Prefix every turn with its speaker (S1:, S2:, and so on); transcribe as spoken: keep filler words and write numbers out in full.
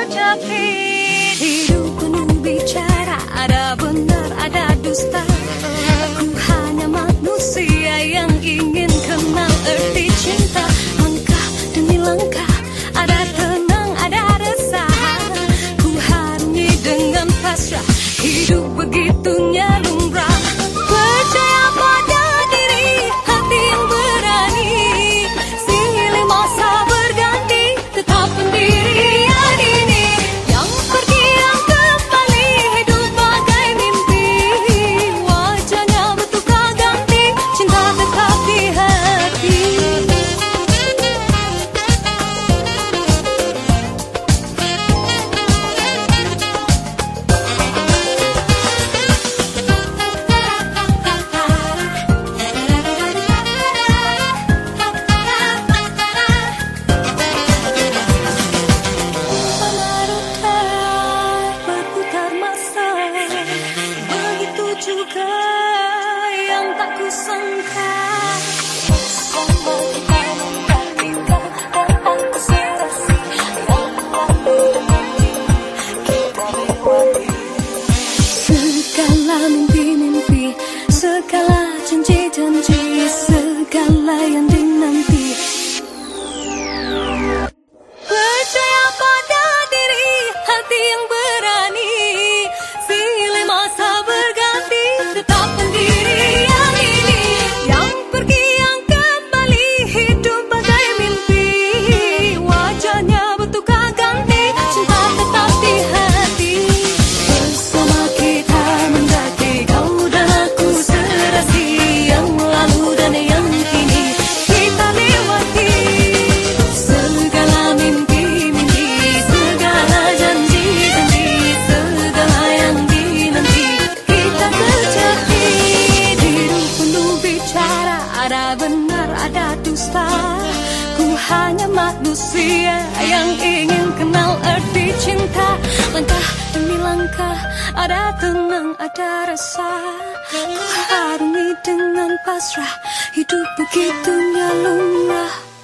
S1: terjadi. Hidup penuh bicara, ada benar, ada dusta. Aku hanya manusia yang ingin kenal arti cinta. Langkah demi langkah, ada tenang, ada resah. Ku harungi dengan pasrah, hidup begitunya lumrah. Percaya pada diri, hati yang berani. Silih masa berganti, tetap pendirian ini. Yang pergi yang kembali, hidup bagai mimpi. Wajahnya bertukar ganti, cinta tetap di hati. Juga yang tak kusangka, sama kita kita antisipasi yang lalu kita lewati. Segala mimpi-mimpi, segala janji-janji, segala yang dinanti. Percaya pada diri, hati yang berani. Silih masa berganti, tetap pendirian ini. Yang pergi yang kembali, hidup bagai mimpi. Wajahnya bertukar ganti, cinta tetap di hati. Bersama kita mendaki, kau dan aku serasi. Yang lalu dan yang kini kita lewati. Segala mimpi-mimpi, segala janji-janji, segala yang dinanti kita terjadi. Hidup penuh bicara, ada benar, ada dusta. Ku hanya manusia yang ingin kenal arti cinta. Langkah demi langkah, ada tenang, ada resah. Ku harungi dengan pasrah, hidup begitunya lumrah.